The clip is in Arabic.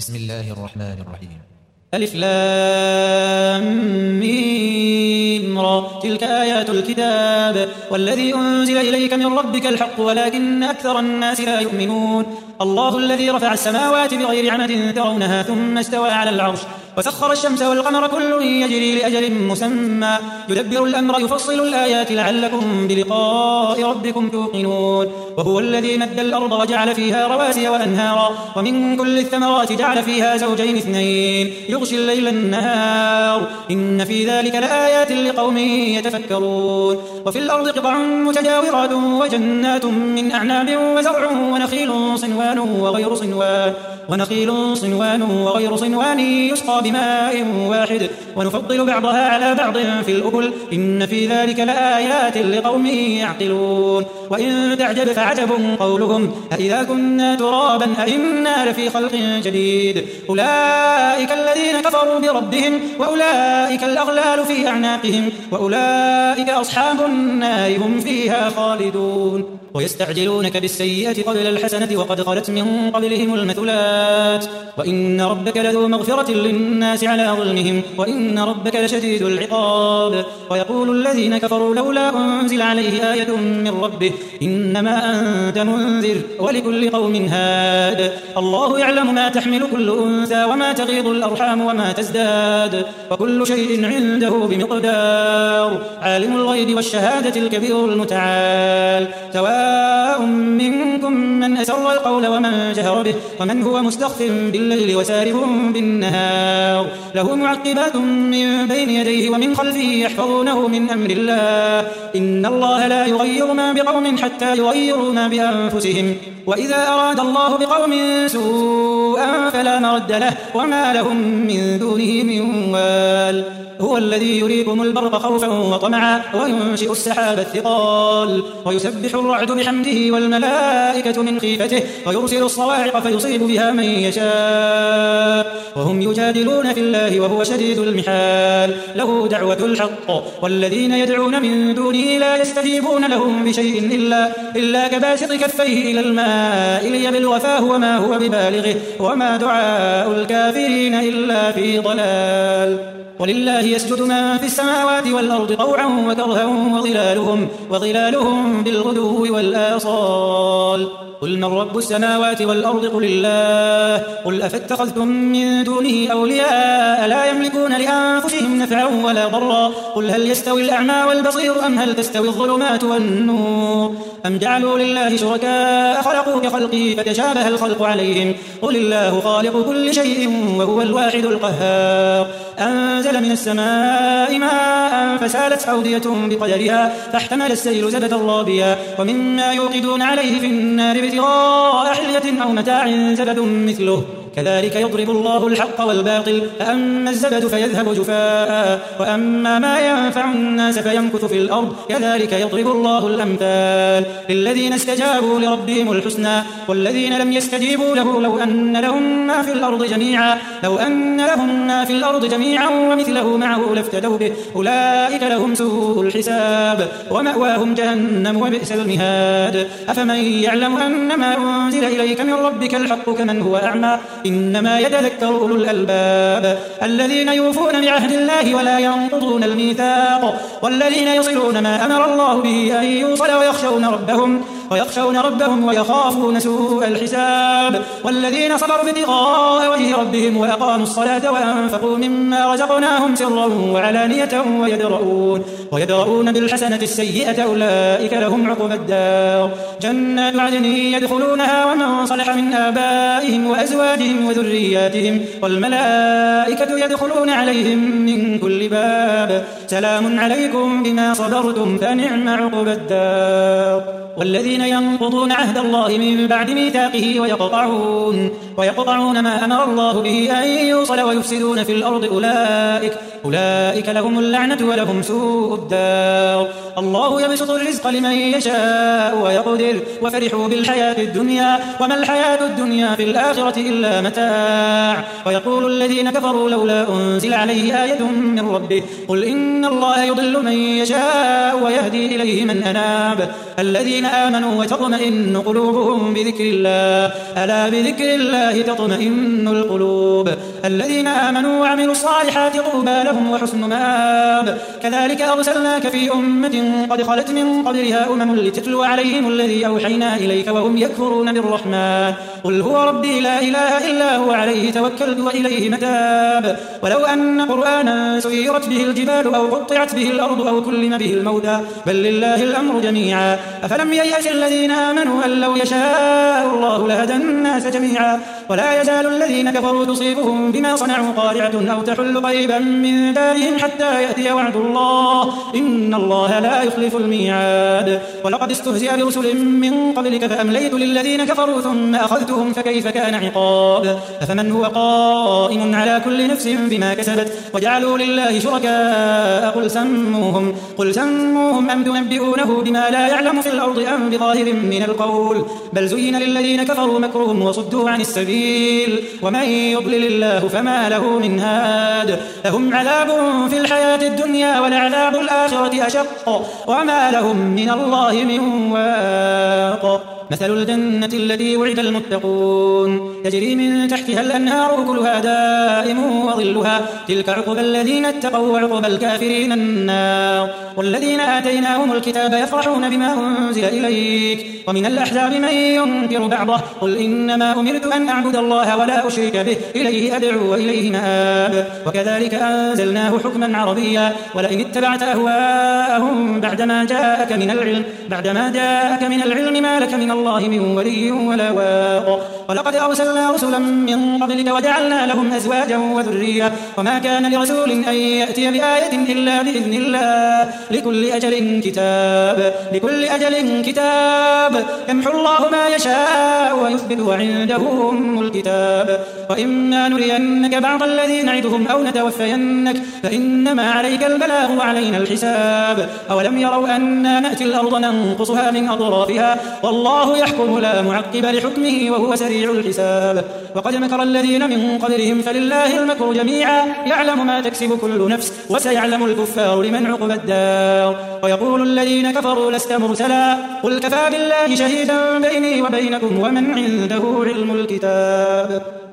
بسم الله الرحمن الرحيم. ألف لام ميم را تلك آيات الكتاب والذي أنزل إليك من ربك الحق ولكن أكثر الناس لا يؤمنون. الله الذي رفع السماوات بغير عمد ترونها ثم استوى على العرش وسخر الشمس والقمر كل يجري لأجل مسمى يدبر الأمر يفصل الآيات لعلكم بلقاء ربكم توقنون. وهو الذي مد الأرض وجعل فيها رواسي وأنهارا ومن كل الثمرات جعل فيها زوجين اثنين يغشي الليل النهار إن في ذلك لآيات لقوم يتفكرون. وفي الأرض قطع متجاورات وجنات من أعناب وزرع ونخيل صنوان وغير صنوان يسقى بماء واحد ونفضل بعضها على بعض في الأكل إن في ذلك لآيات لقوم يعقلون. وإن تعجب فعجب قولهم أإذا كنا ترابا أإنا لفي خلق جديد أولئك الذين كفروا بربهم وأولئك الأغلال في أعناقهم وأولئك أصحاب النار هم فيها خالدون. ويستعجلونك بالسيئة قبل الحسنة وقد خلت من قبلهم المثلات وإن ربك لذو مغفرة للناس على ظلمهم وإن ربك لشديد العقاب. ويقول الذين كفروا لولا أنزل عليه آية من ربه إنما أنت منذر ولكل قوم هاد الله يعلم ما تحمل كل أنثى وما تغيض الأرحام وما تزداد وكل شيء عنده بمقدار. عالم الغيب والشهادة الكبير المتعال سواء منكم من أسر القول ومن جهر به ومن هو مستخف بالليل وسارب بالنهار له معقبات من بين يديه ومن خلفه يحفظونه من أمر الله إن الله لا يغير ما بقوم حتى يغيروا ما بأنفسهم وإذا أراد الله بقوم سوءا فلا مرد له وما لهم من دونه من وال. هو الذي يريكم البرق خوفا وطمعا وينشئ السحاب الثقال ويسبح الرعد بحمده والملائكة من خيفته ويرسل الصواعق فيصيب بها من يشاء وهم يجادلون في الله وهو شديد المحال. له دعوة الحق والذين يدعون من دونه لا يستجيبون لهم بشيء إلا كباسط كفيه إلى الماء ليبلغ فاه وما هو ببالغه وما دعاء الكافرين إلا في ضلال. ولله يسجد من في السماوات والأرض طوعا وكرها وظلالهم بالغدو والآصال. قل من رب السماوات والأرض قل الله قل أفاتخذتم من دونه أولياء لا يملكون لأنفسهم نفعا ولا ضرا قل هل يستوي الأعمى والبصير أم هل تستوي الظلمات والنور أم جعلوا لله شركاء خلقوا كخلقه فتشابه الخلق عليهم قل الله خالق كل شيء وهو الواحد القهار. أنزل من السماء ماء فسالت أودية بقدرها فاحتمل السيل زبدا رابيا ومما يوقدون عليه في النار ابتغاء حلية أو متاع زبد مثله كذلك يضرب الله الحق والباطل فأما الزبد فيذهب جفاء وأما ما ينفع الناس فيمكث في الأرض كذلك يضرب الله الأمثال. للذين استجابوا لربهم الحسنى والذين لم يستجيبوا له لو أن لهم ما في الأرض جميعا ومثله معه لافتدوا به أولئك لهم سوء الحساب ومأواهم جهنم وبئس المهاد. أفمن يعلم أنما أنزل إليك من ربك الحق كمن هو أعمى إنما يتذكر أولو الألباب الذين يوفون بعهد الله ولا ينقضون الميثاق والذين يصلون ما أمر الله به أن يوصل ويخشون ربهم ويخافون سوء الحساب والذين صبروا ابتغاء وجه ربهم وأقاموا الصلاة وأنفقوا مما رزقناهم سرا وعلانية ويدرؤون بالحسنة السيئة أولئك لهم عقبى الدار جنات عدن يدخلونها ومن صلح من آبائهم وأزواجهم وذرياتهم والملائكة يدخلون عليهم من كل باب سلام عليكم بما صبرتم فنعم عقبى الدار. والذين ينقضون عهد الله من بعد ميثاقه ويقطعون ما أمر الله به أن يوصل ويفسدون في الأرض أولئك لهم اللعنة ولهم سوء الدار. الله يبسط الرزق لمن يشاء ويقدر وفرحوا بالحياة الدنيا وما الحياة الدنيا في الآخرة إلا متاع. ويقول الذين كفروا لولا أنزل عليه آية من ربه قل إن الله يضل من يشاء ويهدي إليه من أناب الذين الذين آمنوا وتطمئن قلوبهم بذكر الله ألا بذكر الله تطمئن القلوب الذين آمنوا وعملوا الصالحات طوبى لهم وحسن مآب كذلك أرسلناك في أمة قد خلت من قبلها أمم لتتلو عليهم الذي أوحينا إليك وهم يكفرون بالرحمن قل هو ربي لا إله إلا هو عليه توكلت وإليه متاب ولو أن قرآنا سيرت به الجبال أو قطعت به الأرض أو كلم به الموتى بل لله الأمر جميعا أفلم ييأس الذين آمنوا أن لو يشاء الله لهدى الناس جميعا ولا يزال الذين كفروا تصيبهم بما صنعوا قارعة أو تحل قريبا من دارهم حتى يأتي وعد الله إن الله لا يخلف الميعاد ولقد استهزئ برسل من قبلك فأمليت للذين كفروا ثم أخذتهم فكيف كان عقاب أفمن هو قائم على كل نفس بما كسبت وجعلوا لله شركاء قل سموهم أم تنبئونه بما لا يعلم في الأرض أم بظاهر من القول بل زين للذين كفروا مكرهم وصدوا عن السبيل ومن يضلل الله فما له من هاد لهم عذاب في الحياة الدنيا ولعذاب الآخرة أشق وما لهم من الله من واق مثل الجنة التي وعد المتقون تجري من تحتها الأنهار أكلها دائم وظلها تلك عقبى الذين اتقوا وعقبى الكافرين النار والذين آتيناهم الكتاب يفرحون بما أنزل إليك ومن الأحزاب من ينكر بعضه قل إنما أمرت أن أعبد الله ولا أشرك به إليه أدعو وإليه مآب وكذلك أنزلناه حكما عربيا ولئن اتبعت أهواءهم بعدما جاءك من العلم ما لك من الله من ولي ولا واق ولقد أرسلنا رسلا من قبلك وجعلنا لهم أزواجا وذرية وما كان لرسول أن يأتي بآية إلا بإذن الله لكل أجل كتاب يمحو الله ما يشاء ويثبت وعنده أم الكتاب وإما نرينك بعض الذي نعدهم أو نتوفينك فإنما عليك البلاغ وعلينا الحساب أولم يروا أنا نأتي الأرض ننقصها من أطرافها والله يحكم لا معقب لحكمه وهو سريع الحساب وقد مكر الذين من قبلهم فلله المكر جميعا يعلم ما تكسب كل نفس وسيعلم الكفار لمن عقبى الدار ويقول الذين كفروا لست مرسلا قل كفى بالله شهيدا بيني وبينكم ومن عنده علم الكتاب